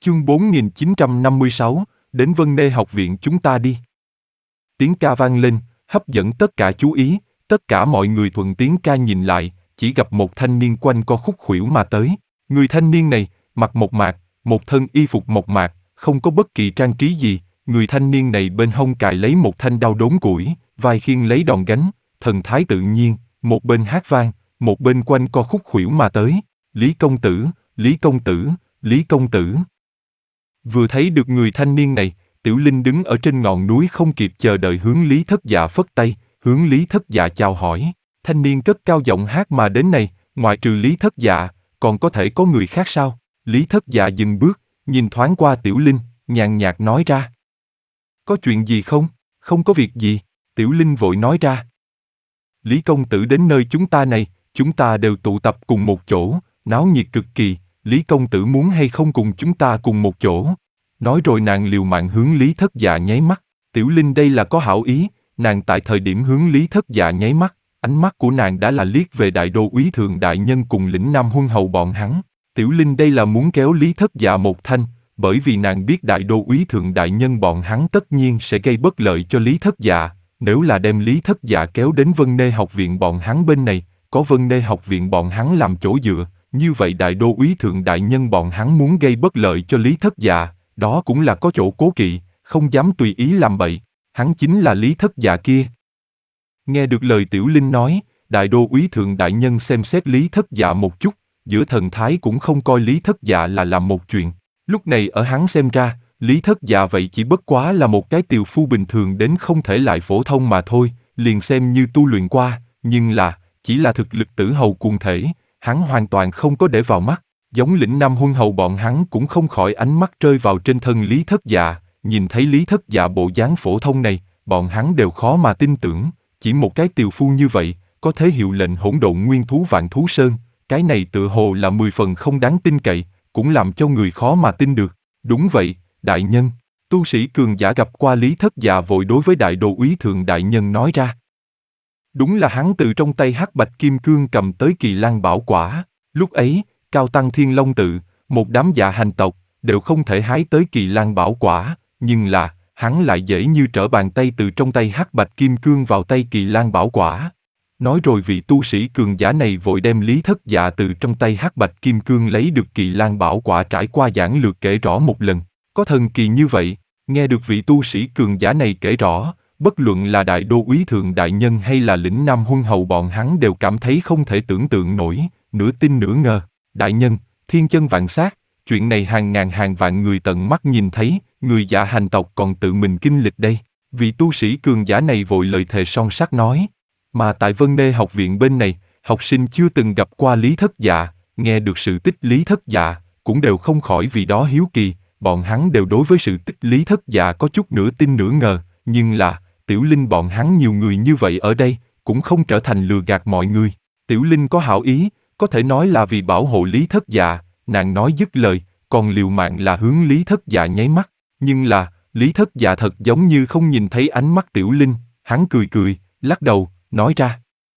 Chương 4956, đến Vân Nê học viện chúng ta đi. Tiếng ca vang lên, hấp dẫn tất cả chú ý, tất cả mọi người thuận tiếng ca nhìn lại, chỉ gặp một thanh niên quanh co khúc khuỷu mà tới. Người thanh niên này, mặc mộc mạc, một thân y phục mộc mạc, không có bất kỳ trang trí gì. Người thanh niên này bên hông cài lấy một thanh đao đốn củi, vai khiêng lấy đòn gánh, thần thái tự nhiên, một bên hát vang, một bên quanh co khúc khuỷu mà tới. Lý công tử, Lý công tử, Lý công tử. Vừa thấy được người thanh niên này, Tiểu Linh đứng ở trên ngọn núi không kịp chờ đợi hướng Lý Thất Dạ phất tay, hướng Lý Thất Dạ chào hỏi. Thanh niên cất cao giọng hát mà đến này, ngoại trừ Lý Thất Dạ, còn có thể có người khác sao? Lý Thất Dạ dừng bước, nhìn thoáng qua Tiểu Linh, nhàn nhạt nói ra. Có chuyện gì không? Không có việc gì, Tiểu Linh vội nói ra. Lý công tử đến nơi chúng ta này, chúng ta đều tụ tập cùng một chỗ, náo nhiệt cực kỳ, Lý công tử muốn hay không cùng chúng ta cùng một chỗ? Nói rồi nàng liều mạng hướng Lý Thất Dạ nháy mắt. Tiểu Linh đây là có hảo ý, nàng tại thời điểm hướng Lý Thất Dạ nháy mắt, ánh mắt của nàng đã là liếc về đại đô úy thượng đại nhân cùng lĩnh Nam Huân hầu bọn hắn. Tiểu Linh đây là muốn kéo Lý Thất Dạ một thanh, bởi vì nàng biết đại đô úy thượng đại nhân bọn hắn tất nhiên sẽ gây bất lợi cho Lý Thất Dạ. Nếu là đem Lý Thất Dạ kéo đến Vân Nê học viện bọn hắn bên này, có Vân Nê học viện bọn hắn làm chỗ dựa, như vậy đại đô úy thượng đại nhân bọn hắn muốn gây bất lợi cho Lý Thất Dạ, đó cũng là có chỗ cố kỵ, không dám tùy ý làm bậy. Hắn chính là Lý Thất Dạ kia. Nghe được lời Tiểu Linh nói, đại đô úy thượng đại nhân xem xét Lý Thất Dạ một chút, giữa thần thái cũng không coi Lý Thất Dạ là làm một chuyện. Lúc này ở hắn xem ra, Lý Thất Dạ vậy chỉ bất quá là một cái tiều phu bình thường đến không thể lại phổ thông mà thôi, liền xem như tu luyện qua, nhưng là, chỉ là thực lực tử hầu cuồng thể, hắn hoàn toàn không có để vào mắt. Giống lĩnh Nam Huân hầu bọn hắn cũng không khỏi ánh mắt rơi vào trên thân Lý Thất Dạ, nhìn thấy Lý Thất Dạ bộ dáng phổ thông này, bọn hắn đều khó mà tin tưởng, chỉ một cái tiều phu như vậy, có thể hiệu lệnh hỗn độn nguyên thú Vạn Thú Sơn, cái này tựa hồ là 10 phần không đáng tin cậy, cũng làm cho người khó mà tin được. Đúng vậy, đại nhân, tu sĩ cường giả gặp qua Lý Thất Dạ vội đối với đại đô úy thượng đại nhân nói ra. Đúng là hắn từ trong tay hắc bạch kim cương cầm tới Kỳ Lan Bảo Quả, lúc ấy, Cao Tăng Thiên Long Tự, một đám dạ hành tộc, đều không thể hái tới Kỳ Lan Bảo Quả, nhưng là, hắn lại dễ như trở bàn tay từ trong tay hắc bạch kim cương vào tay Kỳ Lan Bảo Quả. Nói rồi vị tu sĩ cường giả này vội đem Lý Thất Dạ từ trong tay hắc bạch kim cương lấy được Kỳ Lan Bảo Quả trải qua giảng lược kể rõ một lần. Có thần kỳ như vậy, nghe được vị tu sĩ cường giả này kể rõ, bất luận là đại đô úy thượng đại nhân hay là lĩnh Nam Huân hầu bọn hắn đều cảm thấy không thể tưởng tượng nổi, nửa tin nửa ngờ. Đại nhân, thiên chân vạn sát, chuyện này hàng ngàn hàng vạn người tận mắt nhìn thấy, người dạ hành tộc còn tự mình kinh lịch đây. Vị tu sĩ cường giả này vội lời thề son sắt nói. Mà tại Vân Nê học viện bên này, học sinh chưa từng gặp qua Lý Thất Dạ, nghe được sự tích Lý Thất Dạ, cũng đều không khỏi vì đó hiếu kỳ, bọn hắn đều đối với sự tích Lý Thất Dạ có chút nửa tin nửa ngờ, nhưng là, Tiểu Linh bọn hắn nhiều người như vậy ở đây, cũng không trở thành lừa gạt mọi người. Tiểu Linh có hảo ý, có thể nói là vì bảo hộ Lý Thất Dạ, nàng nói dứt lời, còn liều mạng là hướng Lý Thất Dạ nháy mắt, nhưng là, Lý Thất Dạ thật giống như không nhìn thấy ánh mắt Tiểu Linh, hắn cười cười, lắc đầu, nói ra.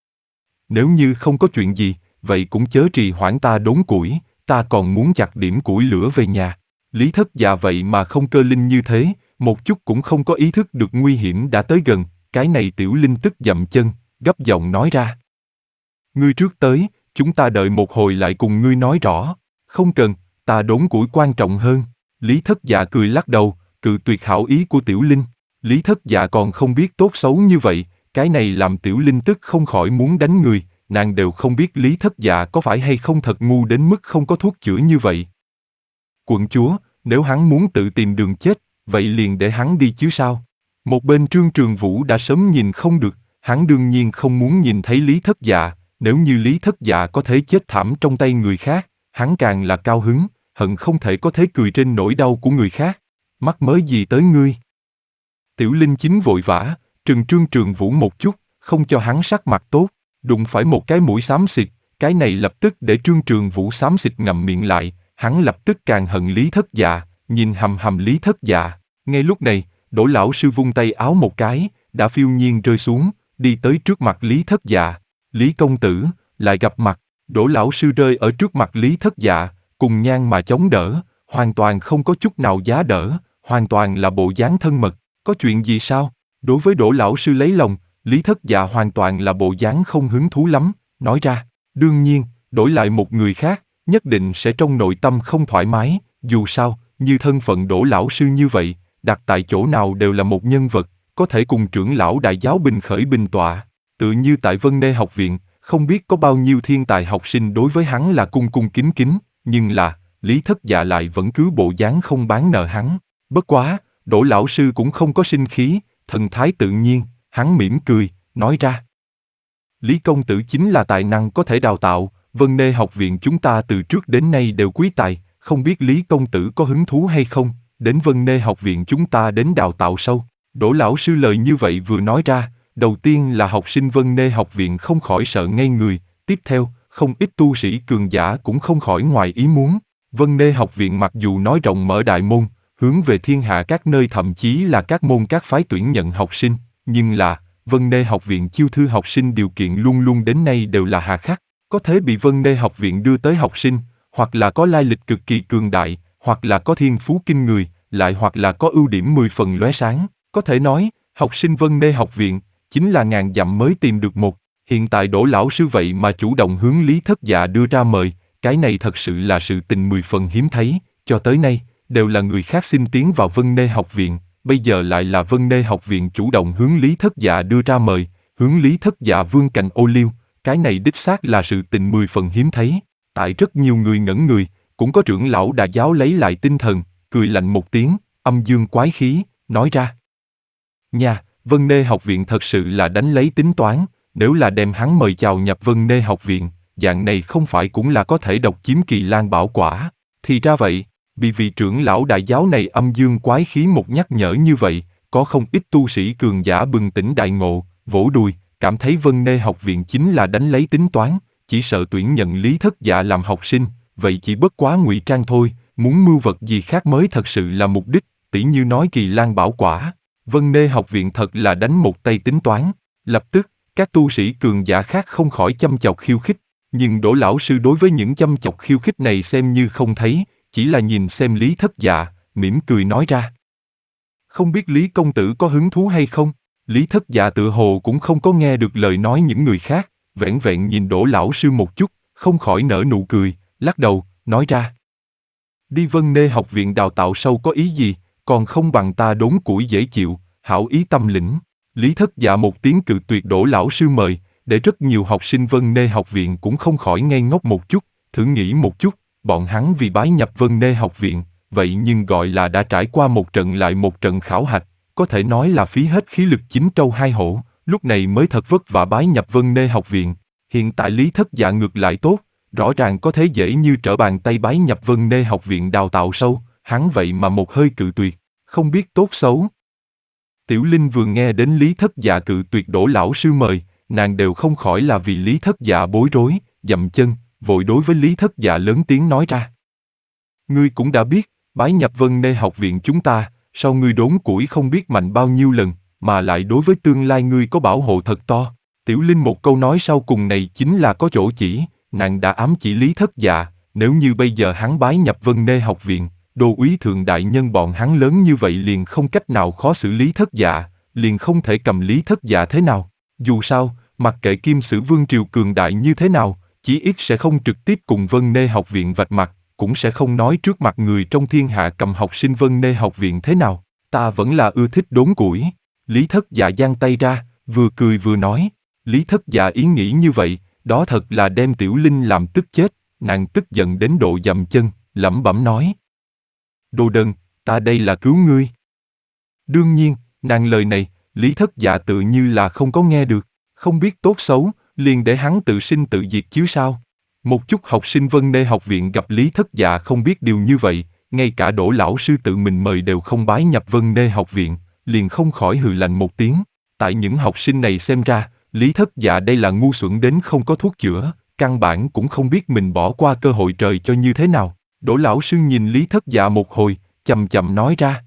Nếu như không có chuyện gì, vậy cũng chớ trì hoãn ta đốn củi, ta còn muốn chặt điểm củi lửa về nhà. Lý Thất Dạ vậy mà không cơ linh như thế, một chút cũng không có ý thức được nguy hiểm đã tới gần, cái này Tiểu Linh tức dậm chân, gấp giọng nói ra. Ngươi trước tới, chúng ta đợi một hồi lại cùng ngươi nói rõ. Không cần, ta đốn củi quan trọng hơn. Lý Thất Dạ cười lắc đầu, cự tuyệt hảo ý của Tiểu Linh. Lý Thất Dạ còn không biết tốt xấu như vậy, cái này làm Tiểu Linh tức không khỏi muốn đánh người, nàng đều không biết Lý Thất Dạ có phải hay không thật ngu đến mức không có thuốc chữa như vậy. Quận chúa, nếu hắn muốn tự tìm đường chết, vậy liền để hắn đi chứ sao? Một bên Trương Trường Vũ đã sớm nhìn không được, hắn đương nhiên không muốn nhìn thấy Lý Thất Dạ, nếu như Lý Thất Dạ có thể chết thảm trong tay người khác, hắn càng là cao hứng, hận không thể có thể cười trên nỗi đau của người khác. Mắc mới gì tới ngươi? Tiểu Linh chính vội vã, trừng Trương Trường Vũ một chút, không cho hắn sắc mặt tốt, đụng phải một cái mũi xám xịt, cái này lập tức để Trương Trường Vũ xám xịt ngậm miệng lại, hắn lập tức càng hận Lý Thất Dạ, nhìn hầm hầm Lý Thất Dạ. Ngay lúc này, Đỗ lão sư vung tay áo một cái, đã phiêu nhiên rơi xuống, đi tới trước mặt Lý Thất Dạ. Lý công tử, lại gặp mặt. Đỗ lão sư rơi ở trước mặt Lý Thất Dạ, cùng nhan mà chống đỡ, hoàn toàn không có chút nào giá đỡ, hoàn toàn là bộ dáng thân mật. Có chuyện gì sao? Đối với Đỗ lão sư lấy lòng, Lý Thất Dạ hoàn toàn là bộ dáng không hứng thú lắm, nói ra. Đương nhiên, đổi lại một người khác, nhất định sẽ trong nội tâm không thoải mái, dù sao, như thân phận Đỗ lão sư như vậy, đặt tại chỗ nào đều là một nhân vật, có thể cùng trưởng lão đại giáo bình khởi bình tọa. Tự như tại Vân Nê học viện, không biết có bao nhiêu thiên tài học sinh đối với hắn là cung cung kính kính, nhưng là, Lý Thất Dạ lại vẫn cứ bộ dáng không bán nợ hắn. Bất quá, Đỗ lão sư cũng không có sinh khí, thần thái tự nhiên, hắn mỉm cười, nói ra. Lý công tử chính là tài năng có thể đào tạo, Vân Nê học viện chúng ta từ trước đến nay đều quý tài, không biết Lý công tử có hứng thú hay không, đến Vân Nê học viện chúng ta đến đào tạo sâu. Đỗ lão sư lời như vậy vừa nói ra, đầu tiên là học sinh Vân Nê học viện không khỏi sợ ngây người, tiếp theo, không ít tu sĩ cường giả cũng không khỏi ngoài ý muốn. Vân Nê học viện mặc dù nói rộng mở đại môn, hướng về thiên hạ các nơi thậm chí là các môn các phái tuyển nhận học sinh, nhưng là, Vân Nê học viện chiêu thư học sinh điều kiện luôn luôn đến nay đều là hà khắc, có thể bị Vân Nê học viện đưa tới học sinh, hoặc là có lai lịch cực kỳ cường đại, hoặc là có thiên phú kinh người, lại hoặc là có ưu điểm 10 phần lóe sáng, có thể nói, học sinh Vân Nê học viện, chính là ngàn dặm mới tìm được một, hiện tại Đỗ lão sư vậy mà chủ động hướng Lý Thất Dạ đưa ra mời, cái này thật sự là sự tình 10 phần hiếm thấy, cho tới nay, đều là người khác xin tiến vào Vân Nê học viện, bây giờ lại là Vân Nê học viện chủ động hướng Lý Thất Dạ đưa ra mời, hướng Lý Thất Dạ vươn cành ô liu, cái này đích xác là sự tình 10 phần hiếm thấy. Tại rất nhiều người ngẩn người, cũng có trưởng lão đại giáo lấy lại tinh thần, cười lạnh một tiếng, âm dương quái khí, nói ra. Nha, Vân Nê học viện thật sự là đánh lấy tính toán, nếu là đem hắn mời chào nhập Vân Nê học viện, dạng này không phải cũng là có thể độc chiếm Kỳ Lan bảo quả. Thì ra vậy, bị vị trưởng lão đại giáo này âm dương quái khí một nhắc nhở như vậy, có không ít tu sĩ cường giả bừng tỉnh đại ngộ, vỗ đùi, cảm thấy Vân Nê học viện chính là đánh lấy tính toán, chỉ sợ tuyển nhận Lý Thất Dạ làm học sinh, vậy chỉ bất quá ngụy trang thôi, muốn mưu vật gì khác mới thật sự là mục đích, tỉ như nói Kỳ Lan bảo quả. Vân Nê học viện thật là đánh một tay tính toán, lập tức, các tu sĩ cường giả khác không khỏi châm chọc khiêu khích, nhưng Đỗ lão sư đối với những châm chọc khiêu khích này xem như không thấy, chỉ là nhìn xem Lý Thất Dạ, mỉm cười nói ra. Không biết Lý công tử có hứng thú hay không? Lý Thất Dạ tựa hồ cũng không có nghe được lời nói những người khác, vẻn vẹn nhìn Đỗ lão sư một chút, không khỏi nở nụ cười, lắc đầu, nói ra. Đi Vân Nê học viện đào tạo sâu có ý gì, còn không bằng ta đốn củi dễ chịu, hảo ý tâm lĩnh. Lý Thất Dạ một tiếng cự tuyệt Đỗ lão sư mời, để rất nhiều học sinh Vân Nê học viện cũng không khỏi ngây ngốc một chút, thử nghĩ một chút, bọn hắn vì bái nhập Vân Nê học viện, vậy nhưng gọi là đã trải qua một trận lại một trận khảo hạch, có thể nói là phí hết khí lực chín trâu hai hổ, lúc này mới thật vất vả bái nhập Vân Nê học viện. Hiện tại Lý Thất Dạ ngược lại tốt, rõ ràng có thể dễ như trở bàn tay bái nhập Vân Nê học viện đào tạo sâu, hắn vậy mà một hơi cự tuyệt, không biết tốt xấu. Tiểu Linh vừa nghe đến Lý Thất Dạ cự tuyệt Đỗ lão sư mời, nàng đều không khỏi là vì Lý Thất Dạ bối rối, dậm chân, vội đối với Lý Thất Dạ lớn tiếng nói ra. Ngươi cũng đã biết, bái nhập Vân Nê học viện chúng ta, sau ngươi đốn củi không biết mạnh bao nhiêu lần, mà lại đối với tương lai ngươi có bảo hộ thật to. Tiểu Linh một câu nói sau cùng này chính là có chỗ chỉ, nàng đã ám chỉ Lý Thất Dạ, nếu như bây giờ hắn bái nhập Vân Nê học viện, đô úy thượng đại nhân bọn hắn lớn như vậy liền không cách nào khó xử Lý Thất Dạ, liền không thể cầm Lý Thất Dạ thế nào. Dù sao, mặc kệ Kim Sử Vương triều cường đại như thế nào, chí ít sẽ không trực tiếp cùng Vân Nê học viện vạch mặt, cũng sẽ không nói trước mặt người trong thiên hạ cầm học sinh Vân Nê học viện thế nào. Ta vẫn là ưa thích đốn củi. Lý Thất Dạ giang tay ra, vừa cười vừa nói. Lý Thất Dạ ý nghĩ như vậy, đó thật là đem Tiểu Linh làm tức chết, nàng tức giận đến độ dậm chân, lẩm bẩm nói. Đồ đần, ta đây là cứu ngươi. Đương nhiên, nàng lời này, Lý Thất Dạ tự như là không có nghe được, không biết tốt xấu, liền để hắn tự sinh tự diệt chứ sao. Một chút học sinh Vân Nê học viện gặp Lý Thất Dạ không biết điều như vậy, ngay cả Đỗ lão sư tự mình mời đều không bái nhập Vân Nê học viện, liền không khỏi hừ lạnh một tiếng. Tại những học sinh này xem ra, Lý Thất Dạ đây là ngu xuẩn đến không có thuốc chữa, căn bản cũng không biết mình bỏ qua cơ hội trời cho như thế nào. Đỗ lão sư nhìn Lý Thất Dạ một hồi, chậm chậm nói ra.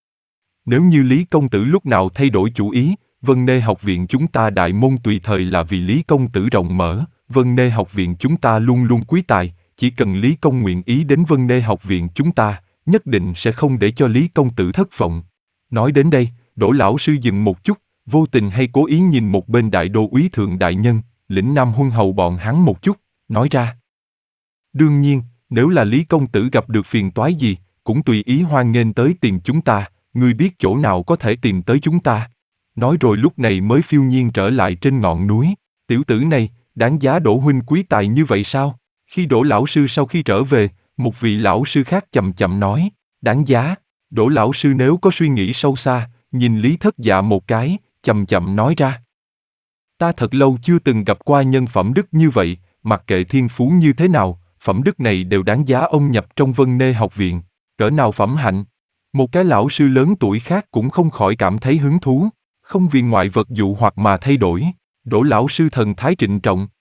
Nếu như Lý công tử lúc nào thay đổi chủ ý, Vân Nê học viện chúng ta đại môn tùy thời là vì Lý công tử rộng mở, Vân Nê học viện chúng ta luôn luôn quý tài, chỉ cần Lý công nguyện ý đến Vân Nê học viện chúng ta, nhất định sẽ không để cho Lý công tử thất vọng. Nói đến đây, Đỗ lão sư dừng một chút, vô tình hay cố ý nhìn một bên đại đô úy thượng đại nhân, lĩnh Nam Huân hầu bọn hắn một chút, nói ra. Đương nhiên, nếu là Lý công tử gặp được phiền toái gì, cũng tùy ý hoan nghênh tới tìm chúng ta, ngươi biết chỗ nào có thể tìm tới chúng ta. Nói rồi lúc này mới phiêu nhiên trở lại trên ngọn núi. Tiểu tử này, đáng giá Đỗ huynh quý tài như vậy sao? Khi Đỗ lão sư sau khi trở về, một vị lão sư khác chậm chậm nói, đáng giá. Đỗ lão sư nếu có suy nghĩ sâu xa, nhìn Lý Thất Dạ một cái, chậm chậm nói ra. Ta thật lâu chưa từng gặp qua nhân phẩm đức như vậy, mặc kệ thiên phú như thế nào, phẩm đức này đều đáng giá ông nhập trong Vân Nê học viện. Cỡ nào phẩm hạnh? Một cái lão sư lớn tuổi khác cũng không khỏi cảm thấy hứng thú, không vì ngoại vật dụ hoặc mà thay đổi. Đỗ lão sư thần thái trịnh trọng,